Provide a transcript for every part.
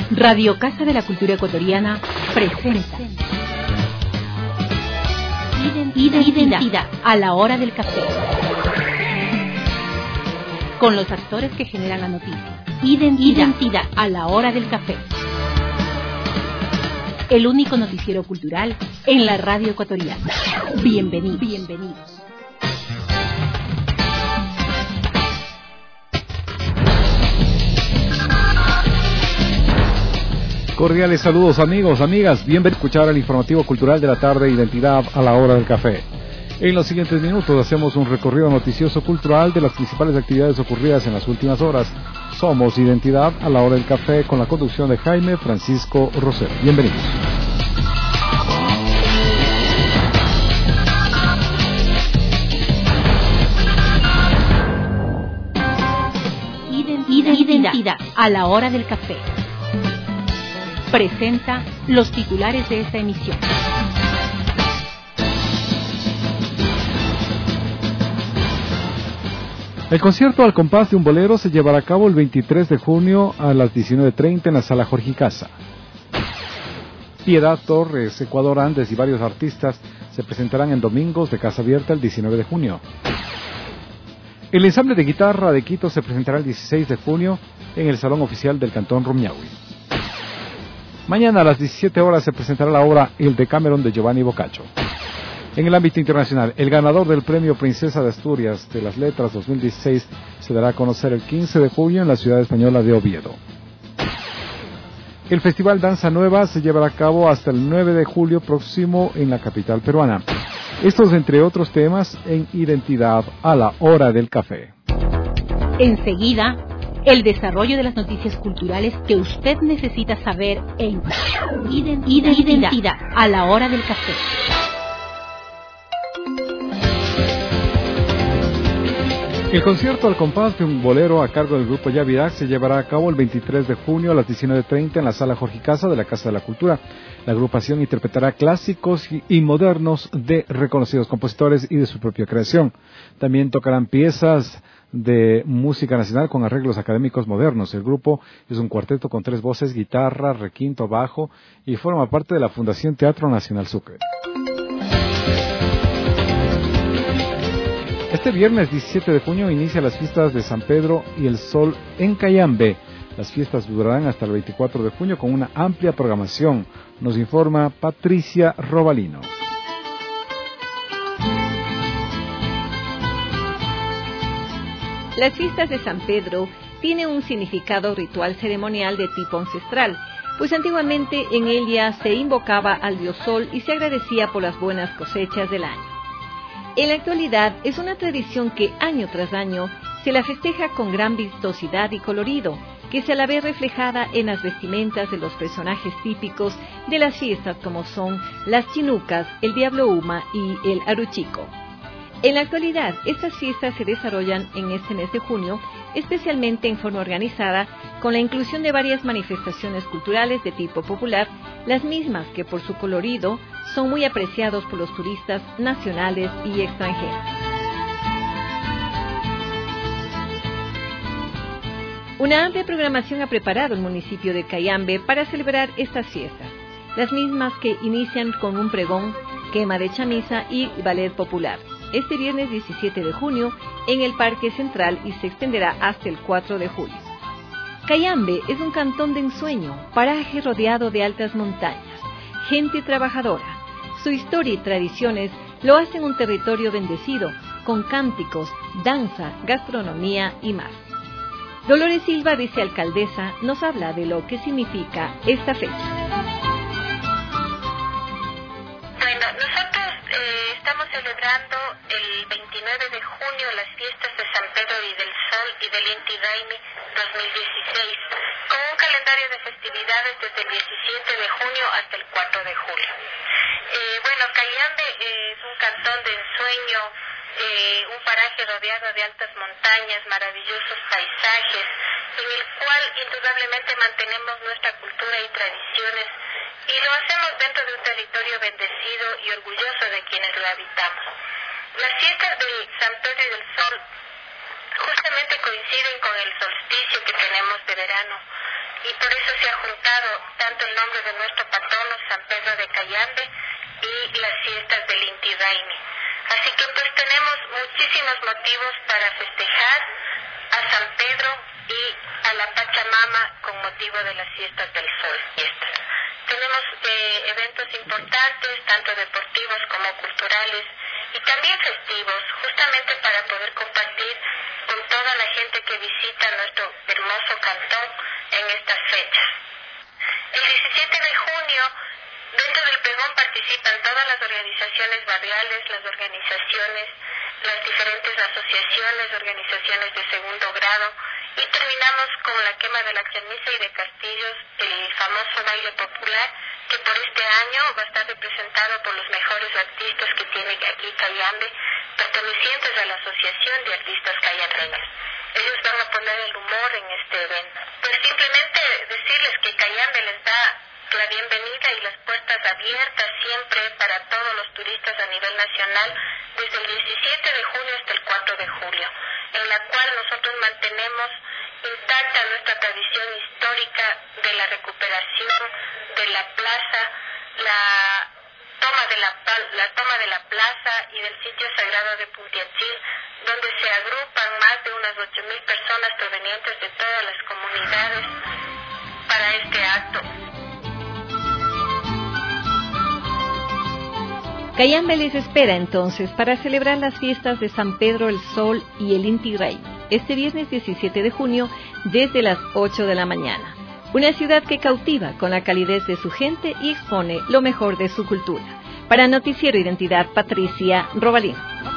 Radio Casa de la Cultura Ecuatoriana presenta Identidad a la hora del café. Con los actores que generan la noticia. Identidad a la hora del café. El único noticiero cultural en la radio ecuatoriana. Bienvenidos. Cordiales saludos amigos, amigas, bienvenidos a escuchar el informativo cultural de la tarde, Identidad a la hora del café. En los siguientes minutos hacemos un recorrido noticioso cultural de las principales actividades ocurridas en las últimas horas. Somos Identidad a la hora del café con la conducción de Jaime Francisco Rosero. Bienvenidos. Identidad a la hora del café. Presenta los titulares de esta emisión. El concierto al compás de un bolero se llevará a cabo el 23 de junio a las 19:30 en la Sala Jorge Casa. Piedad Torres, Ecuador Andes y varios artistas se presentarán en Domingos de Casa Abierta el 19 de junio. El ensamble de guitarra de Quito se presentará el 16 de junio en el Salón Oficial del Cantón Rumiñahui. Mañana a las 17 horas se presentará la obra El Decameron de Giovanni Boccaccio. En el ámbito internacional, el ganador del Premio Princesa de Asturias de las Letras 2016 se dará a conocer el 15 de junio en la ciudad española de Oviedo. El Festival Danza Nueva se llevará a cabo hasta el 9 de julio próximo en la capital peruana. Estos entre otros temas en Identidad a la hora del café. Enseguida, el desarrollo de las noticias culturales que usted necesita saber en Identidad a la hora del café. El concierto al compás de un bolero a cargo del grupo Yavidac se llevará a cabo el 23 de junio a las 19:30 en la Sala Jorge Casa de la Casa de la Cultura. La agrupación interpretará clásicos y modernos de reconocidos compositores y de su propia creación. También tocarán piezas de música nacional con arreglos académicos modernos. El grupo es un cuarteto con 3 voces, guitarra, requinto, bajo y forma parte de la Fundación Teatro Nacional Sucre. Este viernes 17 de junio inicia las fiestas de San Pedro y el Sol en Cayambe. Las fiestas durarán hasta el 24 de junio con una amplia programación. Nos informa Patricia Robalino. Las fiestas de San Pedro tienen un significado ritual ceremonial de tipo ancestral, pues antiguamente en ella se invocaba al dios Sol y se agradecía por las buenas cosechas del año. En la actualidad es una tradición que año tras año se la festeja con gran vistosidad y colorido, que se la ve reflejada en las vestimentas de los personajes típicos de las fiestas como son las chinucas, el diablo Uma y el aruchico. En la actualidad, estas fiestas se desarrollan en este mes de junio, especialmente en forma organizada, con la inclusión de varias manifestaciones culturales de tipo popular, las mismas que por su colorido son muy apreciados por los turistas nacionales y extranjeros. Una amplia programación ha preparado el municipio de Cayambe para celebrar estas fiestas, las mismas que inician con un pregón, quema de chamisa y ballet popular. Este viernes 17 de junio en el Parque Central y se extenderá hasta el 4 de julio. Cayambe es un cantón de ensueño, paraje rodeado de altas montañas, gente trabajadora. Su historia y tradiciones lo hacen un territorio bendecido, con cánticos, danza, gastronomía y más. Dolores Silva, vicealcaldesa, nos habla de lo que significa esta fecha. Bueno, nosotros estamos celebrando el 29 de junio las fiestas de San Pedro y del Sol y del Inti Raymi 2016, con un calendario de festividades desde el 17 de junio hasta el 4 de julio. Cayambe es un cantón de ensueño, un paraje rodeado de altas montañas, maravillosos paisajes, en el cual indudablemente mantenemos nuestra cultura y tradiciones, y lo hacemos dentro de un territorio bendecido y orgulloso de quienes lo habitamos. Las fiestas del San Pedro y del Sol justamente coinciden con el solsticio que tenemos de verano, y por eso se ha juntado tanto el nombre de nuestro patrono, San Pedro de Cayambe, y las fiestas del Inti Raymi. Así que pues tenemos muchísimos motivos para festejar a San Pedro y a la Pachamama con motivo de las fiestas del sol. Tenemos eventos importantes, tanto deportivos como culturales, y también festivos, justamente para poder compartir con toda la gente que visita nuestro hermoso cantón en estas fechas. El 17 de junio, dentro del pregón participan todas las organizaciones barriales, las organizaciones, las diferentes asociaciones, organizaciones de segundo grado, y terminamos con la quema de la chamisa y de castillos, el famoso baile popular, que por este año va a estar representado por los mejores artistas que tiene aquí Cayambe, pertenecientes a la Asociación de Artistas Cayambeños. Ellos van a poner el humor en este evento. Pues simplemente decirles que Cayambe les da la bienvenida y las puertas abiertas siempre para todos los turistas a nivel nacional, desde el 17 de junio hasta el 4 de julio, en la cual nosotros mantenemos intacta nuestra tradición histórica de la recuperación de la plaza, la toma de la plaza y del sitio sagrado de Puntiachil, donde se agrupan más de unas 8.000 personas provenientes de todas las comunidades para este acto. Cayambe les espera entonces para celebrar las fiestas de San Pedro el Sol y el Inti Raymi, este viernes 17 de junio desde las 8 de la mañana. Una ciudad que cautiva con la calidez de su gente y expone lo mejor de su cultura. Para Noticiero Identidad, Patricia Robalín.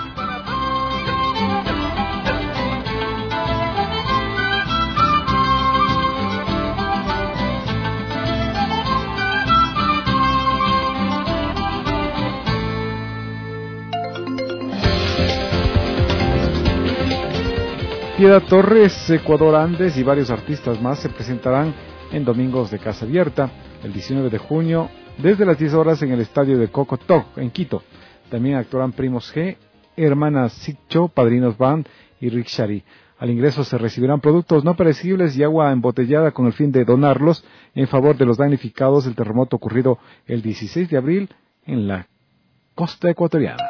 Piedad Torres, Ecuador Andes y varios artistas más se presentarán en Domingos de Casa Abierta el 19 de junio desde las 10 horas en el estadio de Cocotó, en Quito. También actuarán Primos G, Hermanas Siccho, Padrinos Band y Rikshari. Al ingreso se recibirán productos no perecibles y agua embotellada con el fin de donarlos en favor de los damnificados del terremoto ocurrido el 16 de abril en la costa ecuatoriana.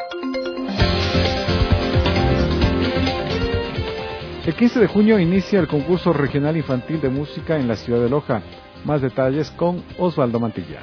El 15 de junio inicia el concurso regional infantil de música en la ciudad de Loja. Más detalles con Osvaldo Mantilla.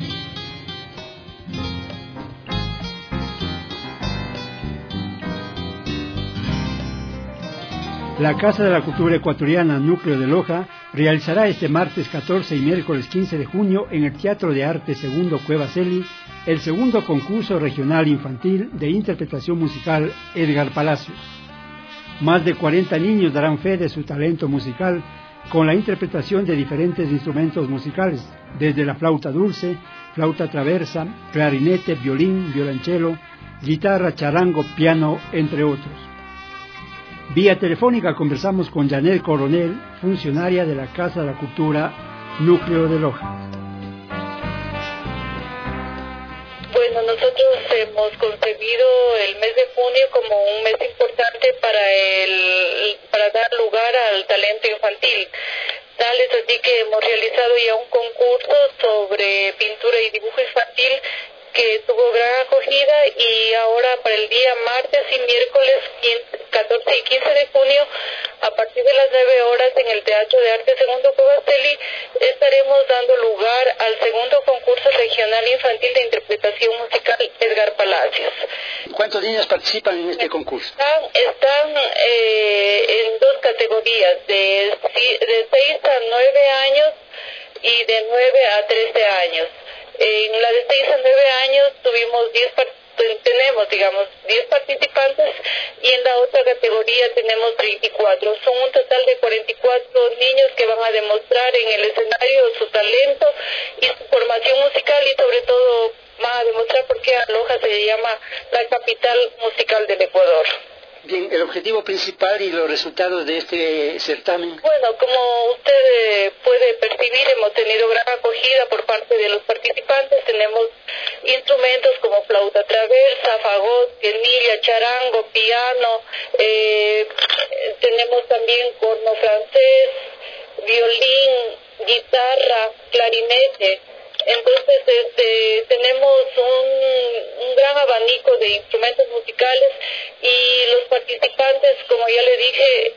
La Casa de la Cultura Ecuatoriana Núcleo de Loja realizará este martes 14 y miércoles 15 de junio en el Teatro de Arte Segundo Cueva Celi el segundo concurso regional infantil de interpretación musical Edgar Palacios. Más de 40 niños darán fe de su talento musical con la interpretación de diferentes instrumentos musicales, desde la flauta dulce, flauta traversa, clarinete, violín, violonchelo, guitarra, charango, piano, entre otros. Vía telefónica conversamos con Janet Coronel, funcionaria de la Casa de la Cultura Núcleo de Loja. Bueno, nosotros hemos concebido el mes de junio como un mes importante para dar lugar al talento infantil. Tal es así que hemos realizado ya un concurso sobre pintura y dibujo infantil que tuvo gran acogida, y ahora para el día martes y miércoles 14 y 15 de junio a partir de las 9 horas en el Teatro de Arte Segundo Cueva Celi estaremos dando lugar al segundo concurso regional infantil de interpretación musical Edgar Palacios. ¿Cuántos niños participan en este concurso? Están en dos categorías, de 6 a 9 años y de 9 a 13 años. En la de 6 a 9 años tenemos 10 participantes, y en la otra categoría tenemos 24. Son un total de 44 niños que van a demostrar en el escenario su talento y su formación musical, y sobre todo van a demostrar por qué Loja se llama la capital musical del Ecuador. Bien, el objetivo principal y los resultados de este certamen. Bueno, como usted puede percibir, hemos tenido gran acogida por parte de los participantes. Tenemos instrumentos como flauta traversa, fagot, guenilla, charango, piano, tenemos también corno francés, violín, guitarra, clarinete. Entonces tenemos un gran abanico de instrumentos musicales y los participantes, como ya le dije,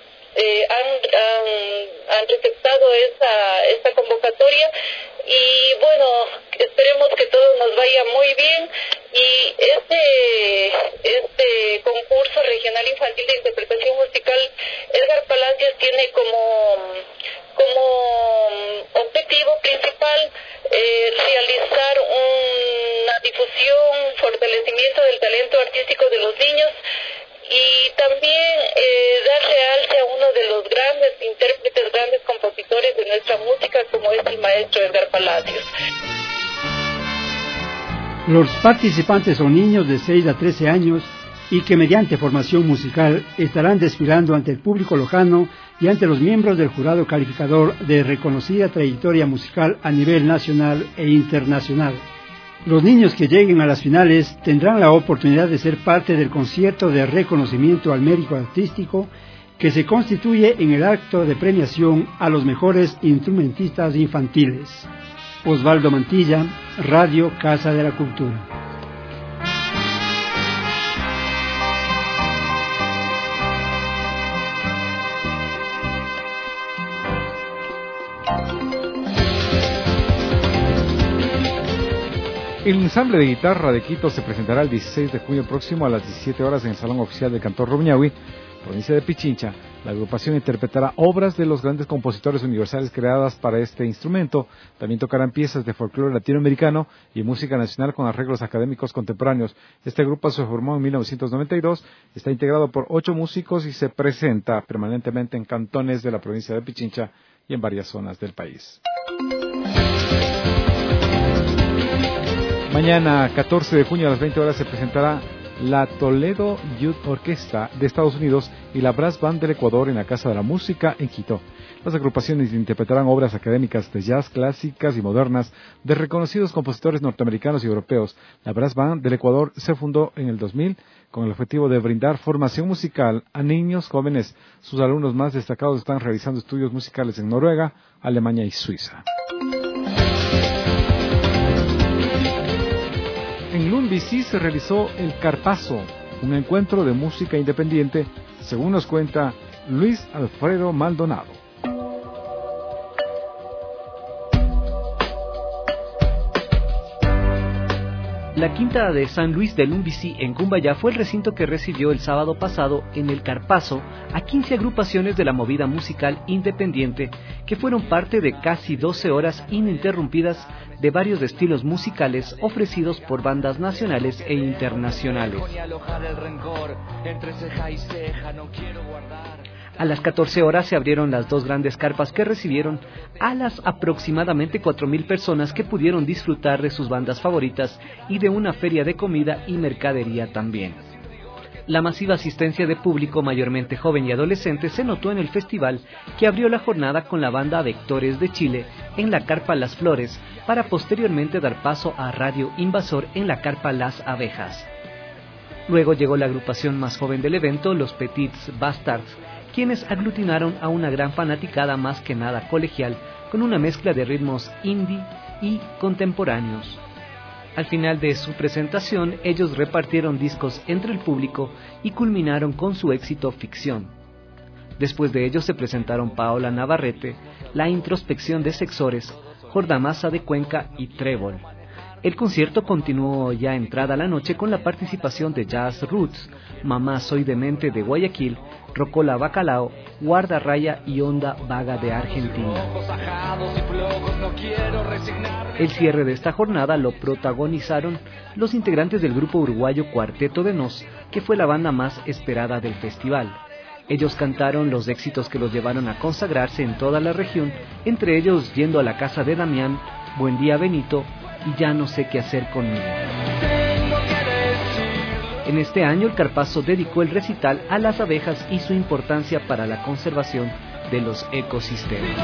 han receptado esta convocatoria y bueno, esperemos que todo nos vaya muy bien. Y este concurso regional infantil de interpretación musical, Edgar Palacios tiene como objetivo principal realizar una difusión, fortalecimiento del talento artístico de los niños y también dar realce a uno de los grandes intérpretes, grandes compositores de nuestra música, como es el maestro Edgar Palacios. Los participantes son niños de 6 a 13 años y que mediante formación musical estarán desfilando ante el público lojano y ante los miembros del jurado calificador de reconocida trayectoria musical a nivel nacional e internacional. Los niños que lleguen a las finales tendrán la oportunidad de ser parte del concierto de reconocimiento al mérito artístico que se constituye en el acto de premiación a los mejores instrumentistas infantiles. Osvaldo Mantilla, Radio Casa de la Cultura. El ensamble de guitarra de Quito se presentará el 16 de junio próximo a las 17 horas en el Salón Oficial del Cantor Rumiñahui, provincia de Pichincha. La agrupación interpretará obras de los grandes compositores universales creadas para este instrumento. También tocarán piezas de folclore latinoamericano y música nacional con arreglos académicos contemporáneos. Este grupo se formó en 1992, está integrado por 8 músicos y se presenta permanentemente en cantones de la provincia de Pichincha y en varias zonas del país. Mañana, 14 de junio a las 20 horas, se presentará la Toledo Youth Orchestra de Estados Unidos y la Brass Band del Ecuador en la Casa de la Música en Quito. Las agrupaciones interpretarán obras académicas de jazz clásicas y modernas de reconocidos compositores norteamericanos y europeos. La Brass Band del Ecuador se fundó en el 2000 con el objetivo de brindar formación musical a niños jóvenes. Sus alumnos más destacados están realizando estudios musicales en Noruega, Alemania y Suiza. En Lumbici se realizó el Carpazo, un encuentro de música independiente, según nos cuenta Luis Alfredo Maldonado. La quinta de San Luis de Lumbici en Cumbayá fue el recinto que recibió el sábado pasado en el Carpazo a 15 agrupaciones de la movida musical independiente que fueron parte de casi 12 horas ininterrumpidas de varios estilos musicales ofrecidos por bandas nacionales e internacionales. A las 14 horas se abrieron las 2 grandes carpas que recibieron a las aproximadamente 4.000 personas que pudieron disfrutar de sus bandas favoritas y de una feria de comida y mercadería también. La masiva asistencia de público, mayormente joven y adolescente, se notó en el festival que abrió la jornada con la banda Vectores de Chile en la carpa Las Flores, para posteriormente dar paso a Radio Invasor en la carpa Las Abejas. Luego llegó la agrupación más joven del evento, los Petits Bastards, quienes aglutinaron a una gran fanaticada más que nada colegial, con una mezcla de ritmos indie y contemporáneos. Al final de su presentación, ellos repartieron discos entre el público y culminaron con su éxito Ficción. Después de ellos se presentaron Paola Navarrete, La Introspección de Sexores, Jordamasa de Cuenca y Trébol. El concierto continuó ya entrada la noche con la participación de Jazz Roots, Mamá Soy Demente de Guayaquil, Rocola Bacalao, Guarda Raya y Onda Vaga de Argentina. El cierre de esta jornada lo protagonizaron los integrantes del grupo uruguayo Cuarteto de Nos, que fue la banda más esperada del festival. Ellos cantaron los éxitos que los llevaron a consagrarse en toda la región, entre ellos Yendo a la Casa de Damián, Buen Día Benito y Ya no sé qué hacer conmigo. En este año el Carpazo dedicó el recital a las abejas y su importancia para la conservación de los ecosistemas.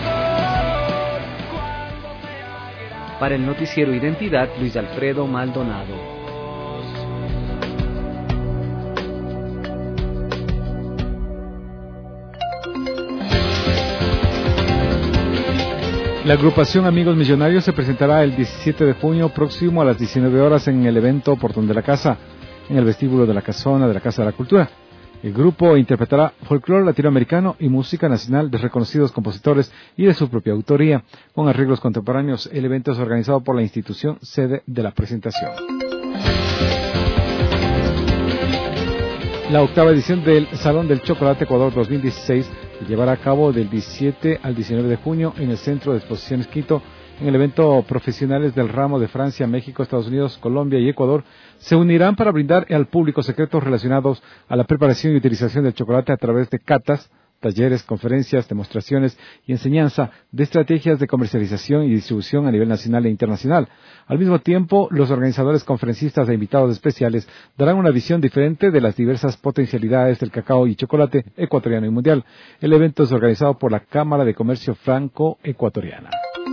Para el noticiero Identidad, Luis Alfredo Maldonado. La agrupación Amigos Millonarios se presentará el 17 de junio próximo a las 19 horas en el evento Portón de la Casa, en el vestíbulo de la casona de la Casa de la Cultura. El grupo interpretará folclore latinoamericano y música nacional de reconocidos compositores y de su propia autoría, con arreglos contemporáneos. El evento es organizado por la institución sede de la presentación. La octava edición del Salón del Chocolate Ecuador 2016 se llevará a cabo del 17 al 19 de junio en el Centro de Exposiciones Quito. En el evento, profesionales del ramo de Francia, México, Estados Unidos, Colombia y Ecuador se unirán para brindar al público secretos relacionados a la preparación y utilización del chocolate a través de catas, talleres, conferencias, demostraciones y enseñanza de estrategias de comercialización y distribución a nivel nacional e internacional. Al mismo tiempo, los organizadores, conferencistas e invitados especiales darán una visión diferente de las diversas potencialidades del cacao y chocolate ecuatoriano y mundial. El evento es organizado por la Cámara de Comercio Franco-Ecuatoriana.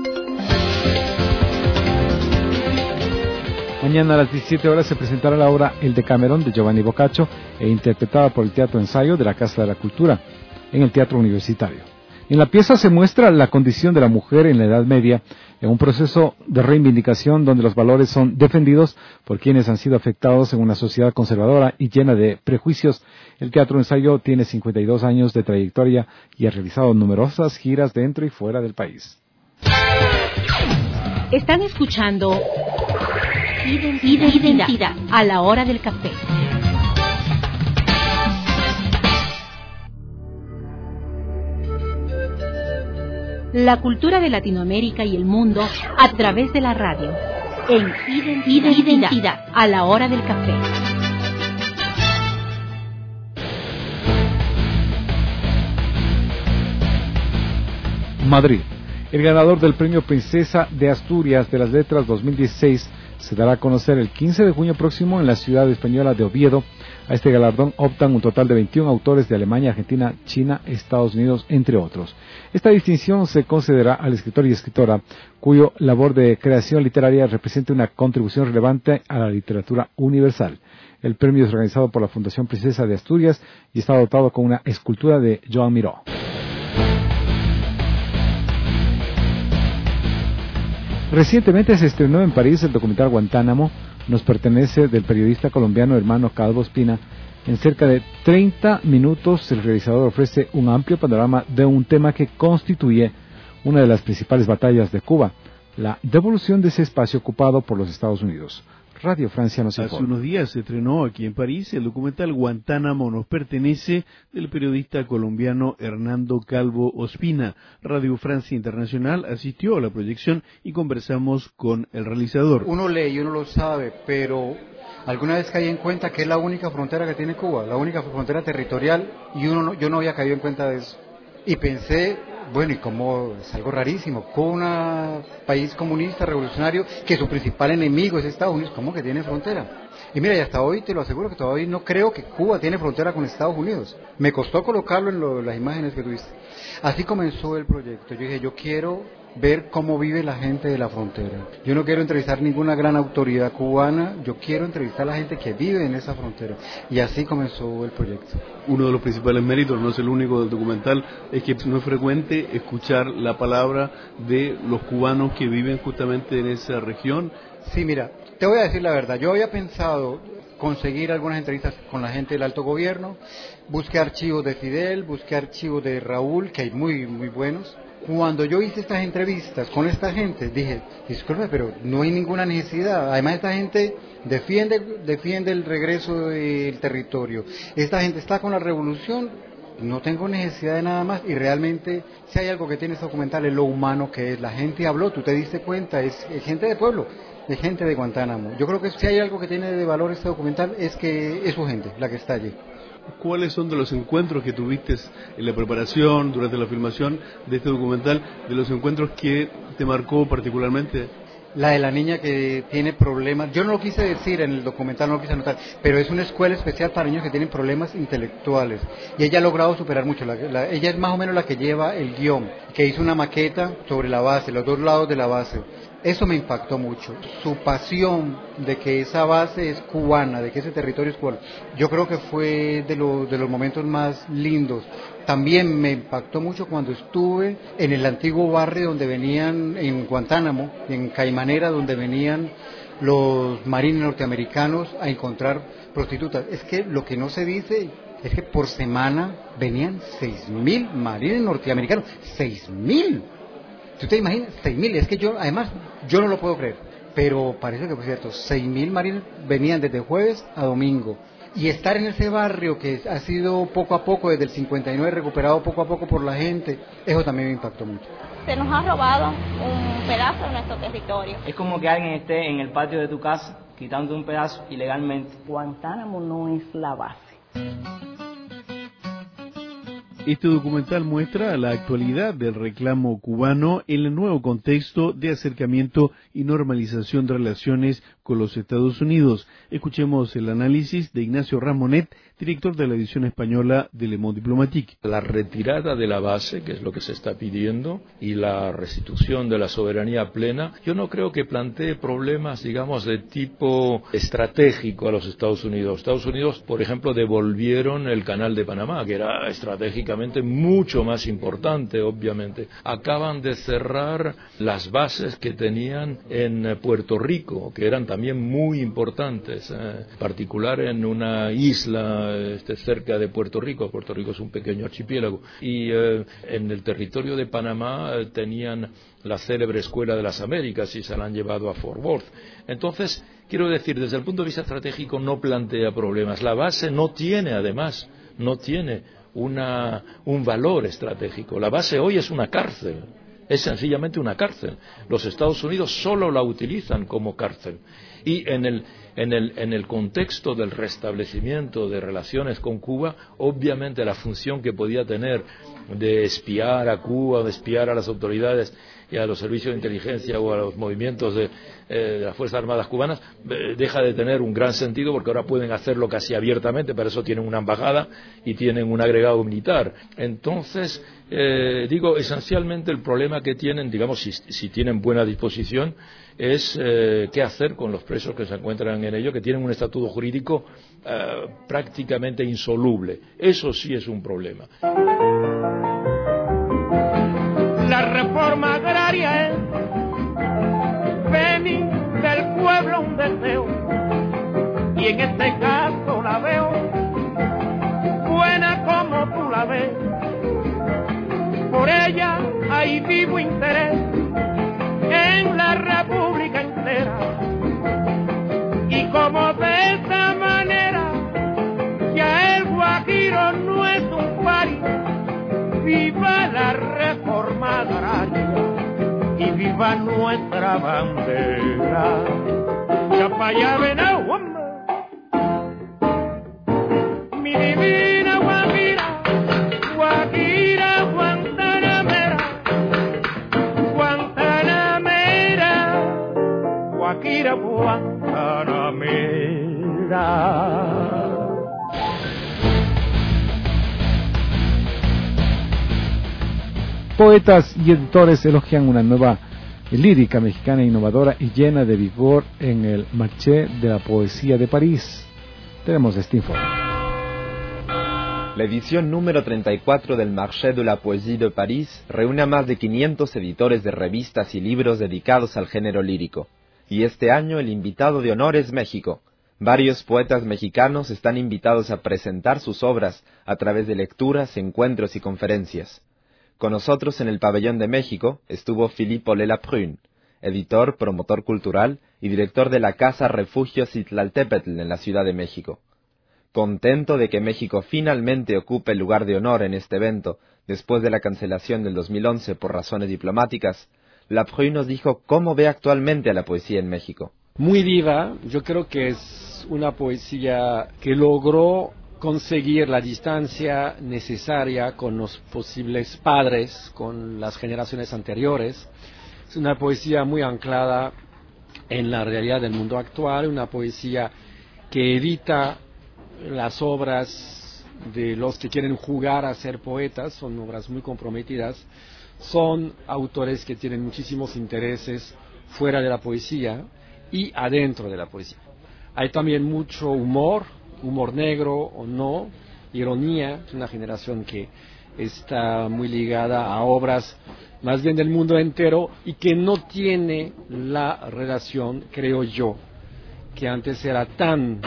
Mañana a las 17 horas se presentará la obra El Decamerón de Giovanni Boccaccio e interpretada por el Teatro Ensayo de la Casa de la Cultura en el Teatro Universitario. En la pieza se muestra la condición de la mujer en la Edad Media en un proceso de reivindicación donde los valores son defendidos por quienes han sido afectados en una sociedad conservadora y llena de prejuicios. El Teatro Ensayo tiene 52 años de trayectoria y ha realizado numerosas giras dentro y fuera del país. Están escuchando Identidad a la hora del café. La cultura de Latinoamérica y el mundo a través de la radio. En Identidad a la hora del café. Madrid. El ganador del Premio Princesa de Asturias de las Letras 2016 se dará a conocer el 15 de junio próximo en la ciudad española de Oviedo. A este galardón optan un total de 21 autores de Alemania, Argentina, China, Estados Unidos, entre otros. Esta distinción se concederá al escritor y escritora cuyo labor de creación literaria represente una contribución relevante a la literatura universal. El premio es organizado por la Fundación Princesa de Asturias y está dotado con una escultura de Joan Miró. Recientemente se estrenó en París el documental Guantánamo, nos pertenece, del periodista colombiano Hermano Calvo Ospina. En cerca de 30 minutos el realizador ofrece un amplio panorama de un tema que constituye una de las principales batallas de Cuba, la devolución de ese espacio ocupado por los Estados Unidos. Radio Francia nos informa. Hace unos días se estrenó aquí en París el documental Guantánamo nos pertenece, del periodista colombiano Hernando Calvo Ospina. Radio Francia Internacional asistió a la proyección y conversamos con el realizador. Uno lee y uno lo sabe, pero alguna vez caí en cuenta que es la única frontera que tiene Cuba, la única frontera territorial, y yo no había caído en cuenta de eso. Y pensé, bueno, y como es algo rarísimo, con un país comunista, revolucionario, que su principal enemigo es Estados Unidos, ¿cómo que tiene frontera? Y mira, y hasta hoy te lo aseguro que todavía no creo que Cuba tiene frontera con Estados Unidos. Me costó colocarlo en las imágenes que tuviste. Así comenzó el proyecto. Yo dije, yo quiero ver cómo vive la gente de la frontera. Yo no quiero entrevistar ninguna gran autoridad cubana, yo quiero entrevistar a la gente que vive en esa frontera. Y así comenzó el proyecto. Uno de los principales méritos, no es el único del documental, es que no es frecuente escuchar la palabra de los cubanos que viven justamente en esa región. Sí, mira, te voy a decir la verdad, yo había pensado conseguir algunas entrevistas con la gente del alto gobierno, busqué archivos de Fidel, busqué archivos de Raúl, que hay muy, muy buenos. Cuando yo hice estas entrevistas con esta gente, dije, disculpe, pero no hay ninguna necesidad. Además, esta gente defiende el regreso del territorio. Esta gente está con la revolución, no tengo necesidad de nada más. Y realmente, si hay algo que tiene este documental, es lo humano que es. La gente habló, tú te diste cuenta, es gente de pueblo, es gente de Guantánamo. Yo creo que si hay algo que tiene de valor este documental, es que es su gente, la que está allí. ¿Cuáles son de los encuentros que tuviste en la preparación, durante la filmación de este documental, de los encuentros que te marcó particularmente? La de la niña que tiene problemas, yo no lo quise decir en el documental, no lo quise anotar, pero es una escuela especial para niños que tienen problemas intelectuales y ella ha logrado superar mucho, ella es más o menos la que lleva el guión. que hizo una maqueta sobre la base, los dos lados de la base. Eso me impactó mucho, su pasión de que esa base es cubana, de que ese territorio es cubano. Yo creo que fue de los momentos más lindos. También me impactó mucho cuando estuve en el antiguo barrio donde venían, en Guantánamo, en Caimanera, donde venían los marines norteamericanos a encontrar prostitutas. Es que lo que no se dice es que por semana venían 6.000 marines norteamericanos, 6.000. ¿Tú te imaginas? 6.000, es que yo no lo puedo creer, pero parece que fue cierto, 6.000 marines venían desde jueves a domingo, y estar en ese barrio que ha sido poco a poco, desde el 59, recuperado poco a poco por la gente, eso también me impactó mucho. Se nos ha robado un pedazo de nuestro territorio. Es como que alguien esté en el patio de tu casa, quitando un pedazo ilegalmente. Guantánamo no es la base. Este documental muestra la actualidad del reclamo cubano en el nuevo contexto de acercamiento y normalización de relaciones con los Estados Unidos. Escuchemos el análisis de Ignacio Ramonet, director de la edición española de Le Monde Diplomatique. La retirada de la base, que es lo que se está pidiendo, y la restitución de la soberanía plena, yo no creo que plantee problemas, digamos, de tipo estratégico a los Estados Unidos. Estados Unidos, por ejemplo, devolvieron el Canal de Panamá, que era estratégicamente mucho más importante, obviamente. Acaban de cerrar las bases que tenían en Puerto Rico, que eran también muy importantes, en particular en una isla cerca de Puerto Rico. Puerto Rico es un pequeño archipiélago. Y en el territorio de Panamá tenían la célebre Escuela de las Américas y se la han llevado a Fort Worth. Entonces, quiero decir, desde el punto de vista estratégico no plantea problemas. La base no tiene, además, un valor estratégico. La base hoy es una cárcel, es sencillamente una cárcel. Los Estados Unidos solo la utilizan como cárcel. Y en el contexto del restablecimiento de relaciones con Cuba, obviamente la función que podía tener de espiar a Cuba, de espiar a las autoridades y a los servicios de inteligencia o a los movimientos de las Fuerzas Armadas cubanas, deja de tener un gran sentido, porque ahora pueden hacerlo casi abiertamente. Para eso tienen una embajada y tienen un agregado militar. Entonces, esencialmente el problema que tienen, digamos, si tienen buena disposición, es qué hacer con los presos que se encuentran en ello, que tienen un estatuto jurídico prácticamente insoluble. Eso sí es un problema. La reforma agraria es venir del pueblo un deseo, y en este caso la veo buena como tú la ves. Por ella hay vivo interés en la república entera, y como de esa manera ya el Guajiro no es un país. Viva la reforma agraria y viva nuestra bandera. Chapaya Venao, mi divina Guajira, Guajira Guantanamera, Guantanamera, Guajira Guantanamera. Poetas y editores elogian una nueva lírica mexicana innovadora y llena de vigor en el Marché de la Poesía de París. Tenemos este informe. La edición número 34 del Marché de la Poésie de París reúne a más de 500 editores de revistas y libros dedicados al género lírico. Y este año el invitado de honor es México. Varios poetas mexicanos están invitados a presentar sus obras a través de lecturas, encuentros y conferencias. Con nosotros en el Pabellón de México estuvo Philippe Ollet-Laprune, editor, promotor cultural y director de la Casa Refugio Citlaltépetl en la Ciudad de México. Contento de que México finalmente ocupe el lugar de honor en este evento, después de la cancelación del 2011 por razones diplomáticas, Laprune nos dijo cómo ve actualmente a la poesía en México. Muy viva, yo creo que es una poesía que logró conseguir la distancia necesaria con los posibles padres, con las generaciones anteriores. Es una poesía muy anclada en la realidad del mundo actual, una poesía que edita las obras de los que quieren jugar a ser poetas, son obras muy comprometidas, son autores que tienen muchísimos intereses fuera de la poesía y adentro de la poesía. Hay también mucho humor negro o no, ironía, es una generación que está muy ligada a obras más bien del mundo entero y que no tiene la relación, creo yo, que antes era tan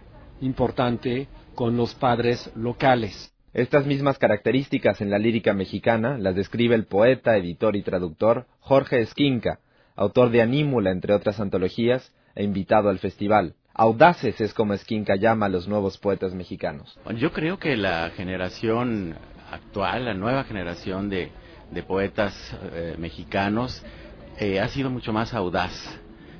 importante con los padres locales. Estas mismas características en la lírica mexicana las describe el poeta, editor y traductor Jorge Esquinca, autor de Anímula, entre otras antologías, e invitado al festival. Audaces es como Esquinca llama a los nuevos poetas mexicanos. Yo creo que la generación actual, la nueva generación de poetas mexicanos ha sido mucho más audaz,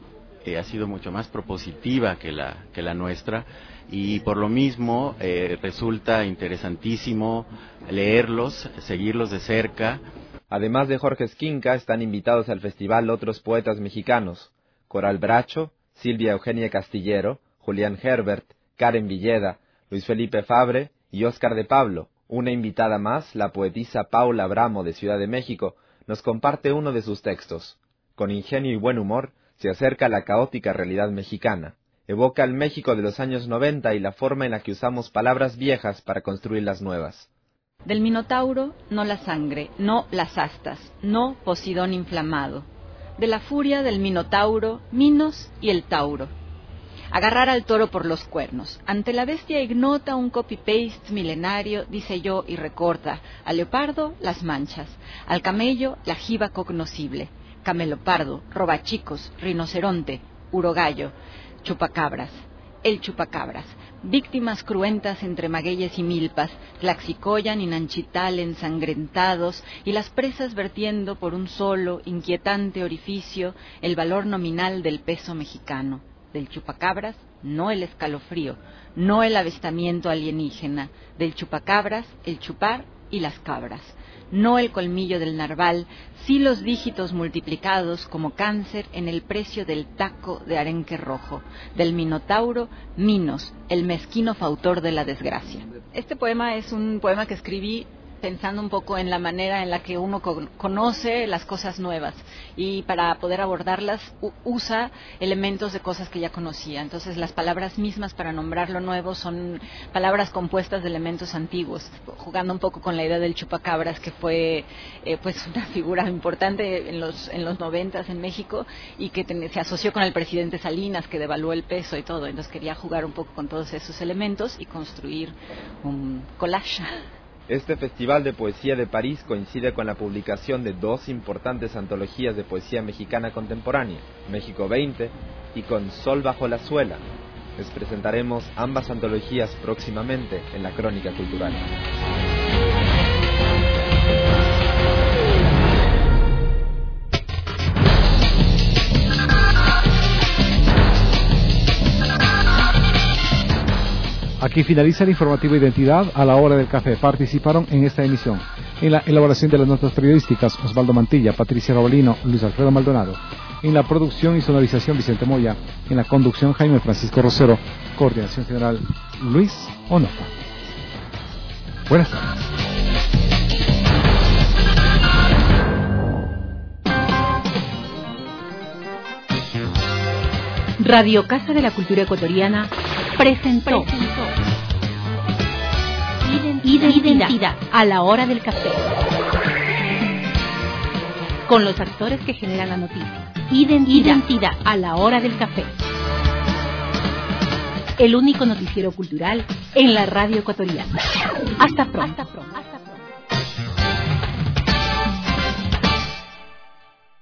ha sido mucho más propositiva que la nuestra, y por lo mismo resulta interesantísimo leerlos, seguirlos de cerca. Además de Jorge Esquinca, están invitados al festival otros poetas mexicanos: Coral Bracho, Silvia Eugenia Castillero, Julián Herbert, Karen Villeda, Luis Felipe Fabre y Óscar de Pablo. Una invitada más, la poetisa Paula Bramo de Ciudad de México, nos comparte uno de sus textos. Con ingenio y buen humor, se acerca a la caótica realidad mexicana. Evoca el México de los años 90 y la forma en la que usamos palabras viejas para construir las nuevas. Del Minotauro, no la sangre, no las astas, no Posidón inflamado. De la furia del Minotauro, Minos y el Tauro. Agarrar al toro por los cuernos. Ante la bestia ignota un copy-paste milenario, dice yo y recorta. Al leopardo, las manchas. Al camello, la jiba cognoscible. Camelopardo, robachicos, rinoceronte, urogallo, chupacabras. El chupacabras. Víctimas cruentas entre magueyes y milpas, Tlaxicoyan y Nanchital ensangrentados, y las presas vertiendo por un solo, inquietante orificio el valor nominal del peso mexicano. Del chupacabras, no el escalofrío, no el avistamiento alienígena. Del chupacabras, el chupar y las cabras. No el colmillo del narval, sí los dígitos multiplicados como cáncer en el precio del taco de arenque rojo. Del Minotauro, Minos, el mezquino fautor de la desgracia. Este poema es un poema que escribí pensando un poco en la manera en la que uno conoce las cosas nuevas, y para poder abordarlas usa elementos de cosas que ya conocía. Entonces las palabras mismas para nombrar lo nuevo son palabras compuestas de elementos antiguos, jugando un poco con la idea del chupacabras, que fue pues una figura importante en los 90s en México, y que se asoció con el presidente Salinas, que devaluó el peso y todo. Entonces quería jugar un poco con todos esos elementos y construir un collage. Este Festival de Poesía de París coincide con la publicación de dos importantes antologías de poesía mexicana contemporánea, México 20 y Con Sol bajo la suela. Les presentaremos ambas antologías próximamente en la Crónica Cultural. Aquí finaliza el informativo Identidad a la hora del café. Participaron en esta emisión, en la elaboración de las notas periodísticas, Osvaldo Mantilla, Patricia Robalino, Luis Alfredo Maldonado. En la producción y sonorización, Vicente Moya. En la conducción, Jaime Francisco Rosero. Coordinación general, Luis Onota. Buenas tardes. Radio Casa de la Cultura Ecuatoriana presentó Identidad a la hora del café, con los actores que generan la noticia. Identidad a la hora del café, el único noticiero cultural en la radio ecuatoriana. Hasta pronto.